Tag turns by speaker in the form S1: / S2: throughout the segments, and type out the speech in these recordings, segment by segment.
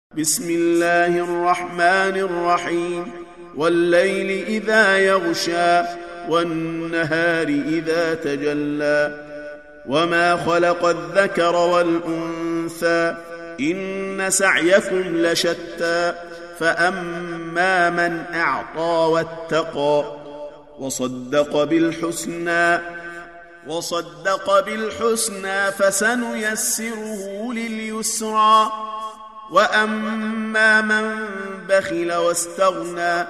S1: بسم الله الرحمن الرحيم والليل إذا يغشى والنهار إذا تجلى وما خلق الذكر والأنثى إن سعيكم لشتى فأما من أعطى واتقى وصدق بالحسنى فسنيسره لليسرى وأما من بخل واستغنى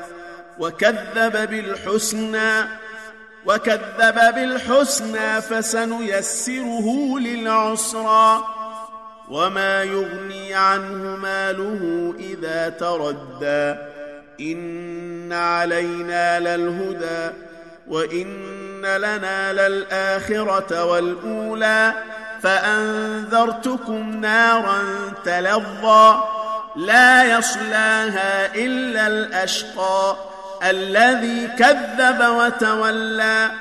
S1: وكذب بالحسنى فسنيسره للعسرى وما يغني عنه ماله إذا تردى إن علينا للهدى وإن لنا للآخرة والأولى فأنذرتكم نارا تلظى لا يصلاها إلا الأشقى الذي كذب وتولى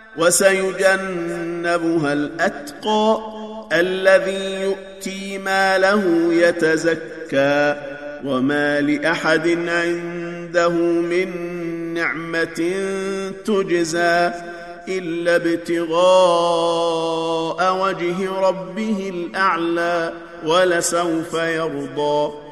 S1: وسيجنبها الأتقى الذي يؤتي ماله يتزكى وما لأحد عنده من نعمة تجزى إلا ابتغاء وجه ربه الأعلى ولسوف يرضى